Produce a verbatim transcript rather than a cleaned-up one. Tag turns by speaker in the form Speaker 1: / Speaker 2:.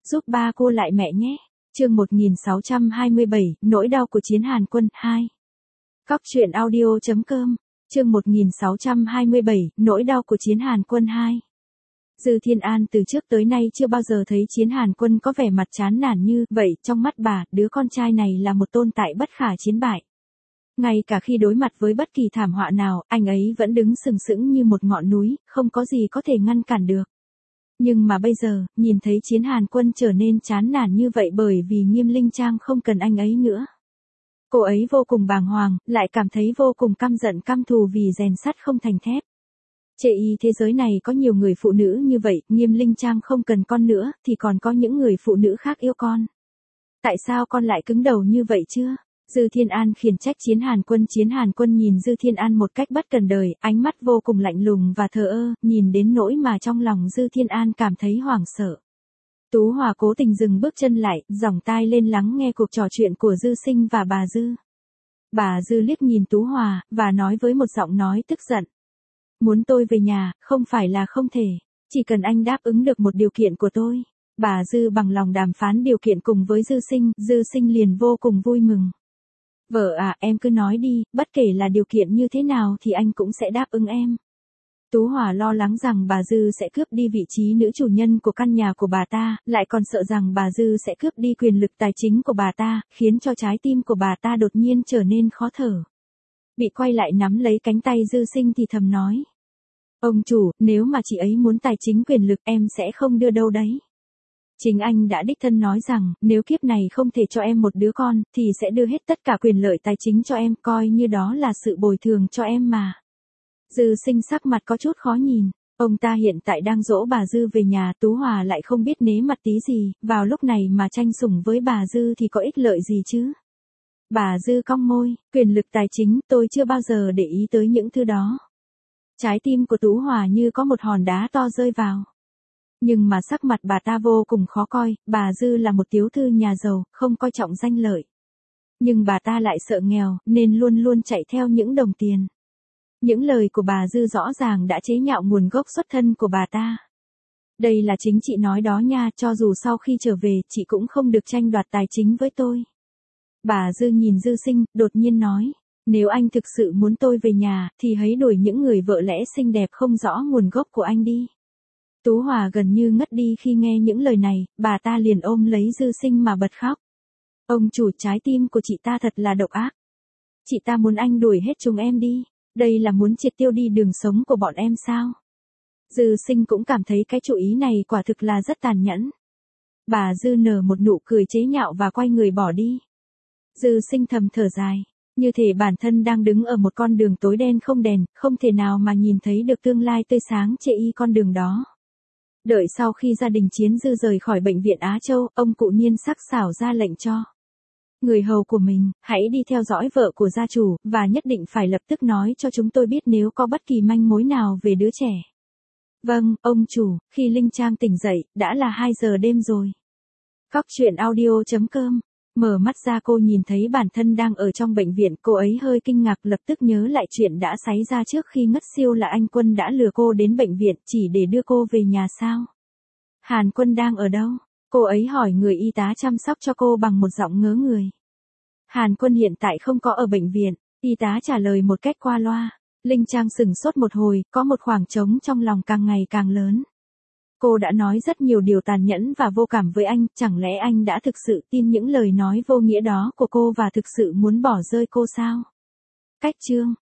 Speaker 1: giúp ba cô lại mẹ nhé. Chương một nghìn sáu trăm hai mươi bảy, nỗi đau của chiến Hàn Quân hai. Cóc truyện audio chấm com. Chương một nghìn sáu trăm hai mươi bảy, nỗi đau của chiến Hàn Quân hai. Dư Thiên An từ trước tới nay chưa bao giờ thấy chiến Hàn Quân có vẻ mặt chán nản như vậy, trong mắt bà, đứa con trai này là một tồn tại bất khả chiến bại. Ngay cả khi đối mặt với bất kỳ thảm họa nào, anh ấy vẫn đứng sừng sững như một ngọn núi, không có gì có thể ngăn cản được. Nhưng mà bây giờ, nhìn thấy chiến Hàn Quân trở nên chán nản như vậy bởi vì Nghiêm Linh Trang không cần anh ấy nữa. Cô ấy vô cùng bàng hoàng, lại cảm thấy vô cùng căm giận căm thù vì rèn sắt không thành thép. Chê y thế giới này có nhiều người phụ nữ như vậy, Nghiêm Linh Trang không cần con nữa, thì còn có những người phụ nữ khác yêu con. Tại sao con lại cứng đầu như vậy chưa? Dư Thiên An khiển trách chiến Hàn Quân. Chiến Hàn Quân nhìn Dư Thiên An một cách bất cần đời, ánh mắt vô cùng lạnh lùng và thờ ơ, nhìn đến nỗi mà trong lòng Dư Thiên An cảm thấy hoảng sợ. Tú Hòa cố tình dừng bước chân lại, dòng tai lên lắng nghe cuộc trò chuyện của Dư Sinh và bà Dư. Bà Dư liếc nhìn Tú Hòa, và nói với một giọng nói tức giận. Muốn tôi về nhà, không phải là không thể, chỉ cần anh đáp ứng được một điều kiện của tôi. Bà Dư bằng lòng đàm phán điều kiện cùng với Dư Sinh, Dư Sinh liền vô cùng vui mừng. Vợ à, em cứ nói đi, bất kể là điều kiện như thế nào thì anh cũng sẽ đáp ứng em. Tú Hòa lo lắng rằng bà Dư sẽ cướp đi vị trí nữ chủ nhân của căn nhà của bà ta, lại còn sợ rằng bà Dư sẽ cướp đi quyền lực tài chính của bà ta, khiến cho trái tim của bà ta đột nhiên trở nên khó thở. Bị quay lại nắm lấy cánh tay Dư Sinh thì thầm nói. Ông chủ, nếu mà chị ấy muốn tài chính quyền lực em sẽ không đưa đâu đấy. Chính anh đã đích thân nói rằng, nếu kiếp này không thể cho em một đứa con, thì sẽ đưa hết tất cả quyền lợi tài chính cho em, coi như đó là sự bồi thường cho em mà. Dư Sinh sắc mặt có chút khó nhìn, ông ta hiện tại đang dỗ bà Dư về nhà, Tú Hòa lại không biết nế mặt tí gì, vào lúc này mà tranh sủng với bà Dư thì có ích lợi gì chứ? Bà Dư cong môi, quyền lực tài chính, tôi chưa bao giờ để ý tới những thứ đó. Trái tim của Tú Hòa như có một hòn đá to rơi vào. Nhưng mà sắc mặt bà ta vô cùng khó coi, bà Dư là một tiểu thư nhà giàu, không coi trọng danh lợi. Nhưng bà ta lại sợ nghèo, nên luôn luôn chạy theo những đồng tiền. Những lời của bà Dư rõ ràng đã chế nhạo nguồn gốc xuất thân của bà ta. Đây là chính chị nói đó nha, cho dù sau khi trở về, chị cũng không được tranh đoạt tài chính với tôi. Bà Dư nhìn Dư Sinh, đột nhiên nói. Nếu anh thực sự muốn tôi về nhà, thì hãy đuổi những người vợ lẽ xinh đẹp không rõ nguồn gốc của anh đi. Tú Hòa gần như ngất đi khi nghe những lời này, bà ta liền ôm lấy Dư Sinh mà bật khóc. Ông chủ, trái tim của chị ta thật là độc ác. Chị ta muốn anh đuổi hết chúng em đi. Đây là muốn triệt tiêu đi đường sống của bọn em sao? Dư Sinh cũng cảm thấy cái chủ ý này quả thực là rất tàn nhẫn. Bà Dư nở một nụ cười chế nhạo và quay người bỏ đi. Dư Sinh thầm thở dài. Như thể bản thân đang đứng ở một con đường tối đen không đèn, không thể nào mà nhìn thấy được tương lai tươi sáng chê y con đường đó. Đợi sau khi gia đình Chiến Dư rời khỏi bệnh viện Á Châu, ông cụ Niên sắc sảo ra lệnh cho người hầu của mình, hãy đi theo dõi vợ của gia chủ, và nhất định phải lập tức nói cho chúng tôi biết nếu có bất kỳ manh mối nào về đứa trẻ. Vâng, ông chủ. Khi Linh Trang tỉnh dậy, đã là hai giờ đêm rồi. Cóc truyện audio chấm com. Mở mắt ra cô nhìn thấy bản thân đang ở trong bệnh viện, cô ấy hơi kinh ngạc, lập tức nhớ lại chuyện đã xảy ra trước khi ngất siêu là anh Quân đã lừa cô đến bệnh viện chỉ để đưa cô về nhà sao. Hàn Quân đang ở đâu? Cô ấy hỏi người y tá chăm sóc cho cô bằng một giọng ngớ người. Hàn Quân hiện tại không có ở bệnh viện, y tá trả lời một cách qua loa. Linh Trang sửng sốt một hồi, có một khoảng trống trong lòng càng ngày càng lớn. Cô đã nói rất nhiều điều tàn nhẫn và vô cảm với anh, chẳng lẽ anh đã thực sự tin những lời nói vô nghĩa đó của cô và thực sự muốn bỏ rơi cô sao? Cách chương